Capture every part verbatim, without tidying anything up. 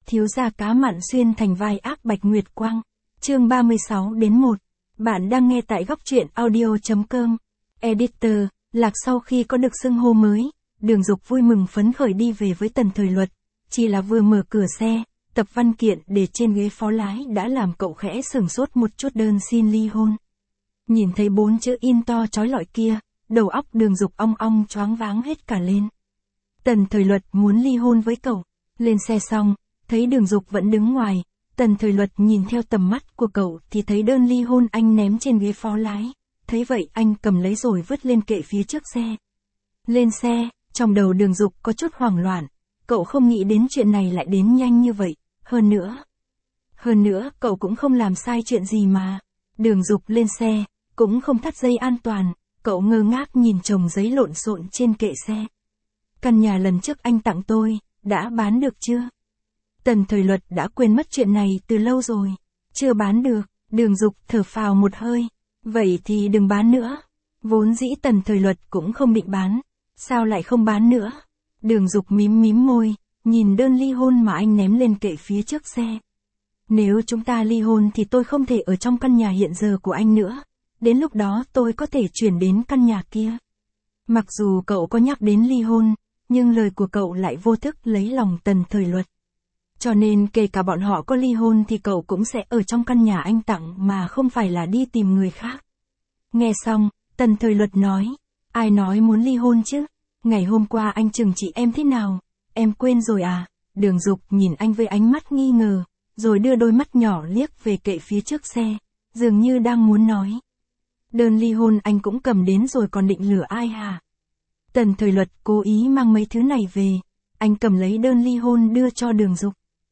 thiếu gia cá mặn xuyên thành vai ác Bạch Nguyệt Quang. Chương ba mươi sáu đến một. Bạn đang nghe tại góc truyện audio.com. Editor, Lạc sau khi có được xưng hô mới, Đường Dục vui mừng phấn khởi đi về với Tần Thời Luật. Chỉ là vừa mở cửa xe, tập văn kiện để trên ghế phó lái đã làm cậu khẽ sửng sốt một chút. Đơn xin ly hôn. Nhìn thấy bốn chữ in to chói lọi kia, đầu óc Đường Dục ong ong choáng váng hết cả lên. Tần Thời Luật muốn ly hôn với cậu. Lên xe xong, thấy Đường Dục vẫn đứng ngoài, Tần Thời Luật nhìn theo tầm mắt của cậu thì thấy đơn ly hôn anh ném trên ghế phó lái. Thấy vậy anh cầm lấy rồi vứt lên kệ phía trước xe. Lên xe, trong đầu Đường Dục có chút hoảng loạn, cậu không nghĩ đến chuyện này lại đến nhanh như vậy, hơn nữa. Hơn nữa, cậu cũng không làm sai chuyện gì mà. Đường Dục lên xe, cũng không thắt dây an toàn, cậu ngơ ngác nhìn chồng giấy lộn xộn trên kệ xe. Căn nhà lần trước anh tặng tôi, đã bán được chưa? Tần Thời Luật đã quên mất chuyện này từ lâu rồi. Chưa bán được, Đường Dục thở phào một hơi. Vậy thì đừng bán nữa. Vốn dĩ Tần Thời Luật cũng không định bán. Sao lại không bán nữa? Đường Dục mím mím môi, nhìn đơn ly hôn mà anh ném lên kệ phía trước xe. Nếu chúng ta ly hôn thì tôi không thể ở trong căn nhà hiện giờ của anh nữa. Đến lúc đó tôi có thể chuyển đến căn nhà kia. Mặc dù cậu có nhắc đến ly hôn, nhưng lời của cậu lại vô thức lấy lòng Tần Thời Luật. Cho nên kể cả bọn họ có ly hôn thì cậu cũng sẽ ở trong căn nhà anh tặng mà không phải là đi tìm người khác. Nghe xong, Tần Thời Luật nói, ai nói muốn ly hôn chứ? Ngày hôm qua anh chừng trị em thế nào? Em quên rồi à? Đường Dục nhìn anh với ánh mắt nghi ngờ, rồi đưa đôi mắt nhỏ liếc về kệ phía trước xe, dường như đang muốn nói. Đơn ly hôn anh cũng cầm đến rồi còn định lừa ai hả? Tần Thời Luật cố ý mang mấy thứ này về, anh cầm lấy đơn ly hôn đưa cho Đường Dục.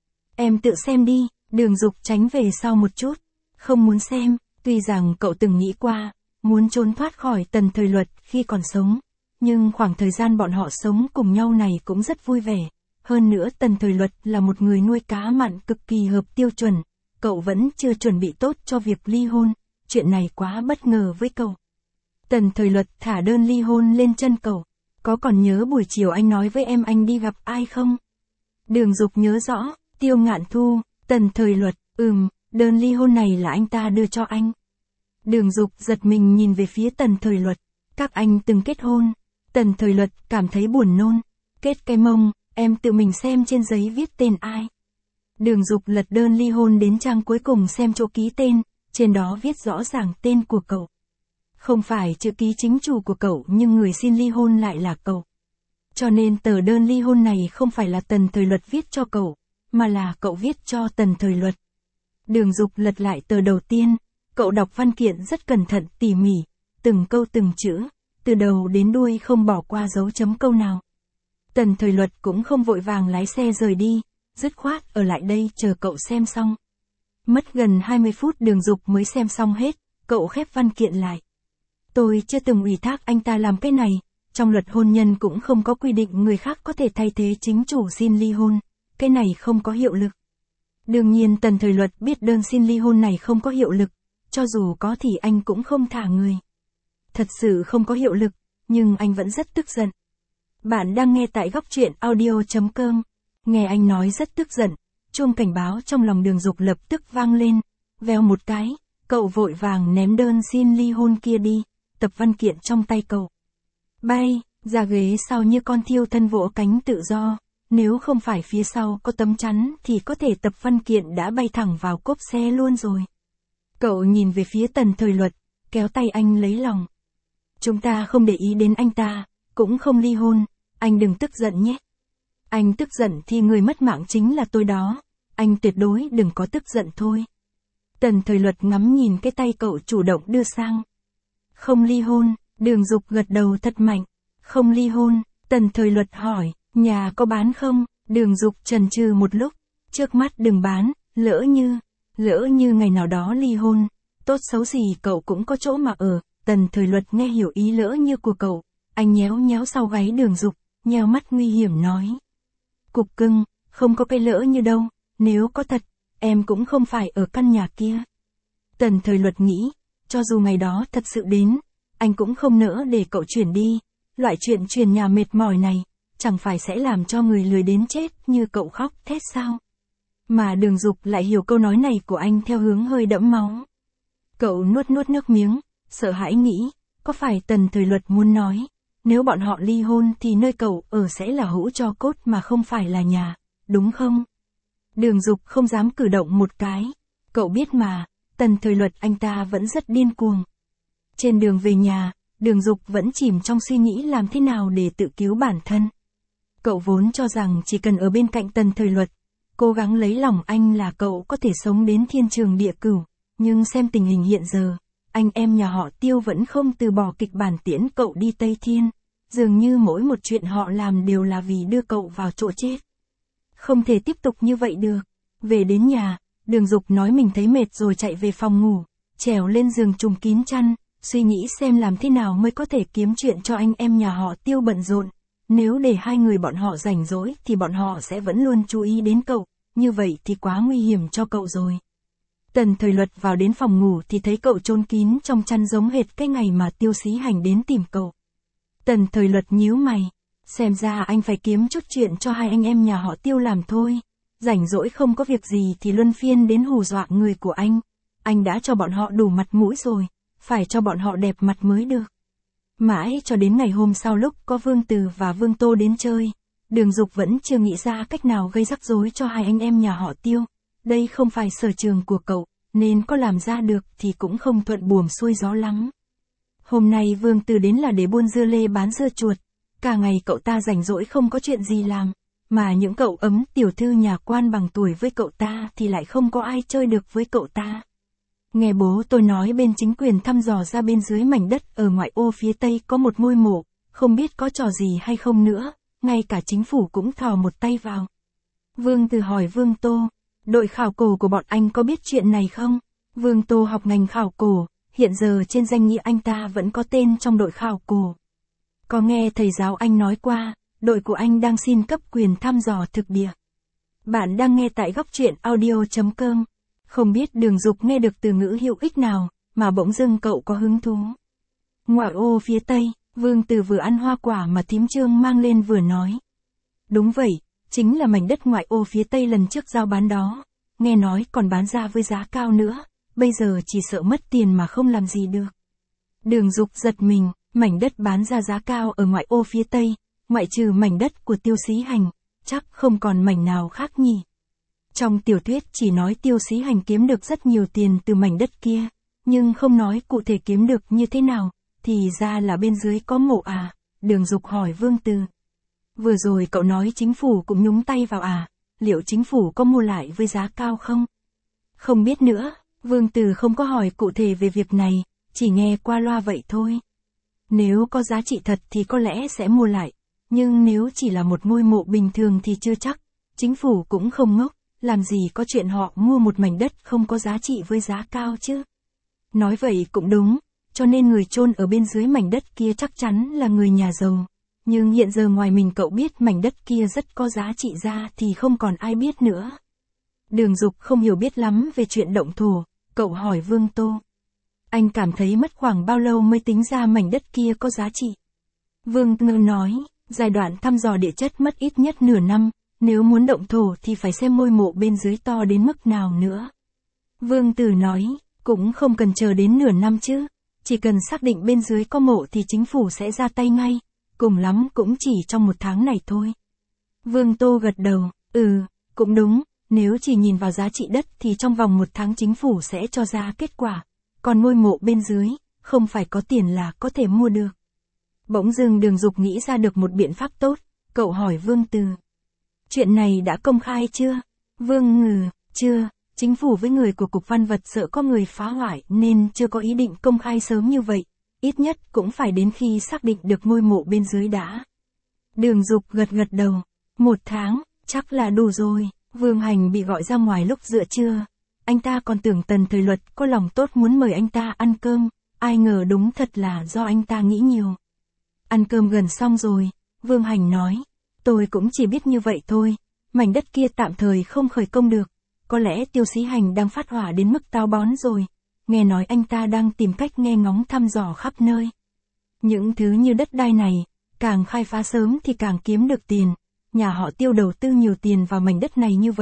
Em tự xem đi. Đường Dục tránh về sau một chút, không muốn xem, tuy rằng cậu từng nghĩ qua, muốn trốn thoát khỏi Tần Thời Luật khi còn sống, nhưng khoảng thời gian bọn họ sống cùng nhau này cũng rất vui vẻ. Hơn nữa Tần Thời Luật là một người nuôi cá mặn cực kỳ hợp tiêu chuẩn, cậu vẫn chưa chuẩn bị tốt cho việc ly hôn, chuyện này quá bất ngờ với cậu. Tần Thời Luật thả đơn ly hôn lên chân cậu. Có còn nhớ buổi chiều anh nói với em anh đi gặp ai không? Đường Dục nhớ rõ, Tiêu Ngạn Thu. Tần Thời Luật, ừm, đơn ly hôn này là anh ta đưa cho anh. Đường Dục giật mình nhìn về phía Tần Thời Luật. Các anh từng kết hôn. Tần Thời Luật cảm thấy buồn nôn. Kết cái mông, em tự mình xem trên giấy viết tên ai. Đường Dục lật đơn ly hôn đến trang cuối cùng xem chỗ ký tên, trên đó viết rõ ràng tên của cậu. Không phải chữ ký chính chủ của cậu nhưng người xin ly hôn lại là cậu. Cho nên tờ đơn ly hôn này không phải là Tần Thời Luật viết cho cậu, mà là cậu viết cho Tần Thời Luật. Đường Dục lật lại tờ đầu tiên, cậu đọc văn kiện rất cẩn thận tỉ mỉ, từng câu từng chữ, từ đầu đến đuôi không bỏ qua dấu chấm câu nào. Tần Thời Luật cũng không vội vàng lái xe rời đi, dứt khoát ở lại đây chờ cậu xem xong. Mất gần hai mươi phút Đường Dục mới xem xong hết, cậu khép văn kiện lại. Tôi chưa từng ủy thác anh ta làm cái này, trong luật hôn nhân cũng không có quy định người khác có thể thay thế chính chủ xin ly hôn, cái này không có hiệu lực. Đương nhiên Tần Thời Luật biết đơn xin ly hôn này không có hiệu lực, cho dù có thì anh cũng không thả người. Thật sự không có hiệu lực, nhưng anh vẫn rất tức giận. Bạn đang nghe tại góc truyện audio.com, nghe anh nói rất tức giận, chuông cảnh báo trong lòng Đường Dục lập tức vang lên, vèo một cái, cậu vội vàng ném đơn xin ly hôn kia đi. Tập văn kiện trong tay cậu bay ra ghế sau như con thiêu thân vỗ cánh tự do, nếu không phải phía sau có tấm chắn thì có thể tập văn kiện đã bay thẳng vào cốp xe luôn rồi. Cậu nhìn về phía Tần Thời Luật, kéo tay anh lấy lòng. Chúng ta không để ý đến anh ta, cũng không ly hôn, anh đừng tức giận nhé. Anh tức giận thì người mất mạng chính là tôi đó, anh tuyệt đối đừng có tức giận thôi. Tần Thời Luật ngắm nhìn cái tay cậu chủ động đưa sang. Không ly hôn, Đường Dục gật đầu thật mạnh. Không ly hôn, Tần Thời Luật hỏi, nhà có bán không? Đường Dục chần chừ một lúc, trước mắt đừng bán, lỡ như, lỡ như ngày nào đó ly hôn, tốt xấu gì cậu cũng có chỗ mà ở. Tần Thời Luật nghe hiểu ý lỡ như của cậu, anh nhéo nhéo sau gáy Đường Dục, nheo mắt nguy hiểm nói. Cục cưng, không có cái lỡ như đâu, nếu có thật, em cũng không phải ở căn nhà kia. Tần Thời Luật nghĩ, cho dù ngày đó thật sự đến, anh cũng không nỡ để cậu chuyển đi, loại chuyện chuyển nhà mệt mỏi này, chẳng phải sẽ làm cho người lười đến chết như cậu khóc thét sao. Mà Đường Dục lại hiểu câu nói này của anh theo hướng hơi đẫm máu. Cậu nuốt nuốt nước miếng, sợ hãi nghĩ, có phải Tần Thời Luật muốn nói, nếu bọn họ ly hôn thì nơi cậu ở sẽ là hũ tro cốt mà không phải là nhà, đúng không? Đường Dục không dám cử động một cái, cậu biết mà, Tần Thời Luật anh ta vẫn rất điên cuồng. Trên đường về nhà, Đường Dục vẫn chìm trong suy nghĩ làm thế nào để tự cứu bản thân. Cậu vốn cho rằng chỉ cần ở bên cạnh Tần Thời Luật, cố gắng lấy lòng anh là cậu có thể sống đến thiên trường địa cửu, nhưng xem tình hình hiện giờ, anh em nhà họ Tiêu vẫn không từ bỏ kịch bản tiễn cậu đi Tây Thiên, dường như mỗi một chuyện họ làm đều là vì đưa cậu vào chỗ chết. Không thể tiếp tục như vậy được. Về đến nhà, Đường Dục nói mình thấy mệt rồi chạy về phòng ngủ, trèo lên giường trùm kín chăn, suy nghĩ xem làm thế nào mới có thể kiếm chuyện cho anh em nhà họ Tiêu bận rộn. Nếu để hai người bọn họ rảnh rỗi thì bọn họ sẽ vẫn luôn chú ý đến cậu, như vậy thì quá nguy hiểm cho cậu rồi. Tần Thời Luật vào đến phòng ngủ thì thấy cậu chôn kín trong chăn giống hệt cái ngày mà Tiêu Xí Hành đến tìm cậu. Tần Thời Luật nhíu mày, xem ra anh phải kiếm chút chuyện cho hai anh em nhà họ Tiêu làm thôi. Rảnh rỗi không có việc gì thì luân phiên đến hù dọa người của anh. Anh đã cho bọn họ đủ mặt mũi rồi, phải cho bọn họ đẹp mặt mới được. Mãi cho đến ngày hôm sau lúc có Vương Từ và Vương Tô đến chơi, Đường Dục vẫn chưa nghĩ ra cách nào gây rắc rối cho hai anh em nhà họ Tiêu. Đây không phải sở trường của cậu, nên có làm ra được thì cũng không thuận buồm xuôi gió lắm. Hôm nay Vương Từ đến là để buôn dưa lê bán dưa chuột. Cả ngày cậu ta rảnh rỗi không có chuyện gì làm, mà những cậu ấm tiểu thư nhà quan bằng tuổi với cậu ta thì lại không có ai chơi được với cậu ta. Nghe bố tôi nói bên chính quyền thăm dò ra bên dưới mảnh đất ở ngoại ô phía tây có một ngôi mộ, không biết có trò gì hay không nữa, ngay cả chính phủ cũng thò một tay vào. Vương Từ hỏi Vương Tô, đội khảo cổ của bọn anh có biết chuyện này không? Vương Tô học ngành khảo cổ, hiện giờ trên danh nghĩa anh ta vẫn có tên trong đội khảo cổ. Có nghe thầy giáo anh nói qua, đội của anh đang xin cấp quyền thăm dò thực địa. Bạn đang nghe tại góc truyện audio chấm com. Không biết Đường Dục nghe được từ ngữ hữu ích nào, mà bỗng dưng cậu có hứng thú. Ngoại ô phía tây, Vương Từ vừa ăn hoa quả mà thím Trương mang lên vừa nói. Đúng vậy, chính là mảnh đất ngoại ô phía tây lần trước giao bán đó. Nghe nói còn bán ra với giá cao nữa, bây giờ chỉ sợ mất tiền mà không làm gì được. Đường Dục giật mình, mảnh đất bán ra giá cao ở ngoại ô phía tây, ngoại trừ mảnh đất của Tiêu Xí Hành, chắc không còn mảnh nào khác nhỉ. Trong tiểu thuyết chỉ nói Tiêu Xí Hành kiếm được rất nhiều tiền từ mảnh đất kia, nhưng không nói cụ thể kiếm được như thế nào, thì ra là bên dưới có mộ à, Đường Dục hỏi Vương Từ. Vừa rồi cậu nói chính phủ cũng nhúng tay vào à, liệu chính phủ có mua lại với giá cao không? Không biết nữa, Vương Từ không có hỏi cụ thể về việc này, chỉ nghe qua loa vậy thôi. Nếu có giá trị thật thì có lẽ sẽ mua lại, nhưng nếu chỉ là một ngôi mộ bình thường thì chưa chắc, chính phủ cũng không ngốc, làm gì có chuyện họ mua một mảnh đất không có giá trị với giá cao chứ. Nói vậy cũng đúng, cho nên người chôn ở bên dưới mảnh đất kia chắc chắn là người nhà giàu. Nhưng hiện giờ ngoài mình cậu biết mảnh đất kia rất có giá trị ra thì không còn ai biết nữa. Đường Dục không hiểu biết lắm về chuyện động thổ, cậu hỏi Vương Tô. Anh cảm thấy mất khoảng bao lâu mới tính ra mảnh đất kia có giá trị? Vương Ngư nói, giai đoạn thăm dò địa chất mất ít nhất nửa năm, nếu muốn động thổ thì phải xem ngôi mộ bên dưới to đến mức nào nữa. Vương Tử nói, cũng không cần chờ đến nửa năm chứ, chỉ cần xác định bên dưới có mộ thì chính phủ sẽ ra tay ngay, cùng lắm cũng chỉ trong một tháng này thôi. Vương Tô gật đầu, ừ, cũng đúng, nếu chỉ nhìn vào giá trị đất thì trong vòng một tháng chính phủ sẽ cho ra kết quả, còn ngôi mộ bên dưới, không phải có tiền là có thể mua được. Bỗng dưng Đường Dục nghĩ ra được một biện pháp tốt, cậu hỏi Vương Từ. Chuyện này đã công khai chưa? Vương Ngừ, chưa, chính phủ với người của Cục Văn vật sợ có người phá hoại nên chưa có ý định công khai sớm như vậy, ít nhất cũng phải đến khi xác định được ngôi mộ bên dưới đã. Đường Dục gật gật đầu, một tháng, chắc là đủ rồi. Vương Hành bị gọi ra ngoài lúc giữa trưa, anh ta còn tưởng Tần Thời Luật có lòng tốt muốn mời anh ta ăn cơm, ai ngờ đúng thật là do anh ta nghĩ nhiều. Ăn cơm gần xong rồi, Vương Hành nói, tôi cũng chỉ biết như vậy thôi, mảnh đất kia tạm thời không khởi công được, có lẽ Tiêu Xí Hành đang phát hỏa đến mức táo bón rồi, nghe nói anh ta đang tìm cách nghe ngóng thăm dò khắp nơi. Những thứ như đất đai này, càng khai phá sớm thì càng kiếm được tiền, nhà họ Tiêu đầu tư nhiều tiền vào mảnh đất này như vậy,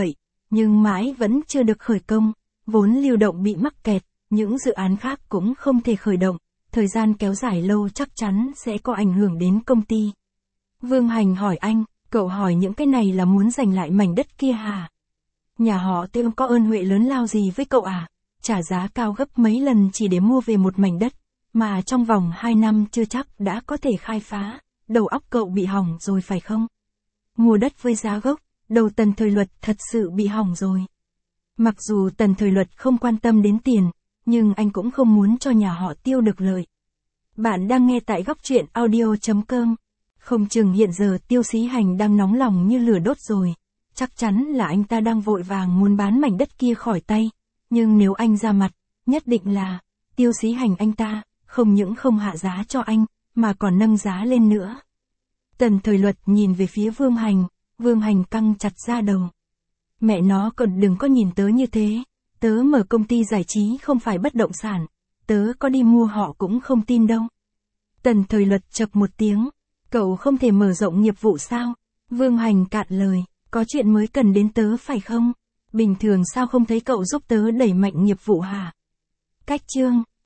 nhưng mãi vẫn chưa được khởi công, vốn lưu động bị mắc kẹt, những dự án khác cũng không thể khởi động, thời gian kéo dài lâu chắc chắn sẽ có ảnh hưởng đến công ty. Vương Hành hỏi anh, cậu hỏi những cái này là muốn giành lại mảnh đất kia hả? Nhà họ Tiêu có ơn huệ lớn lao gì với cậu à? Trả giá cao gấp mấy lần chỉ để mua về một mảnh đất, mà trong vòng hai năm chưa chắc đã có thể khai phá, đầu óc cậu bị hỏng rồi phải không? Mua đất với giá gốc, đầu Tần Thời Luật thật sự bị hỏng rồi. Mặc dù Tần Thời Luật không quan tâm đến tiền, nhưng anh cũng không muốn cho nhà họ Tiêu được lợi. Bạn đang nghe tại góc truyện audio chấm com. Không chừng hiện giờ Tiêu Xí Hành đang nóng lòng như lửa đốt rồi. Chắc chắn là anh ta đang vội vàng muốn bán mảnh đất kia khỏi tay. Nhưng nếu anh ra mặt, nhất định là Tiêu Xí Hành anh ta không những không hạ giá cho anh, mà còn nâng giá lên nữa. Tần Thời Luật nhìn về phía Vương Hành, Vương Hành căng chặt da đầu. Mẹ nó còn đừng có nhìn tớ như thế, tớ mở công ty giải trí không phải bất động sản, tớ có đi mua họ cũng không tin đâu. Tần Thời Luật chậc một tiếng, cậu không thể mở rộng nghiệp vụ sao? Vương Hành cạn lời, có chuyện mới cần đến tớ phải không? Bình thường sao không thấy cậu giúp tớ đẩy mạnh nghiệp vụ hả? Cách chương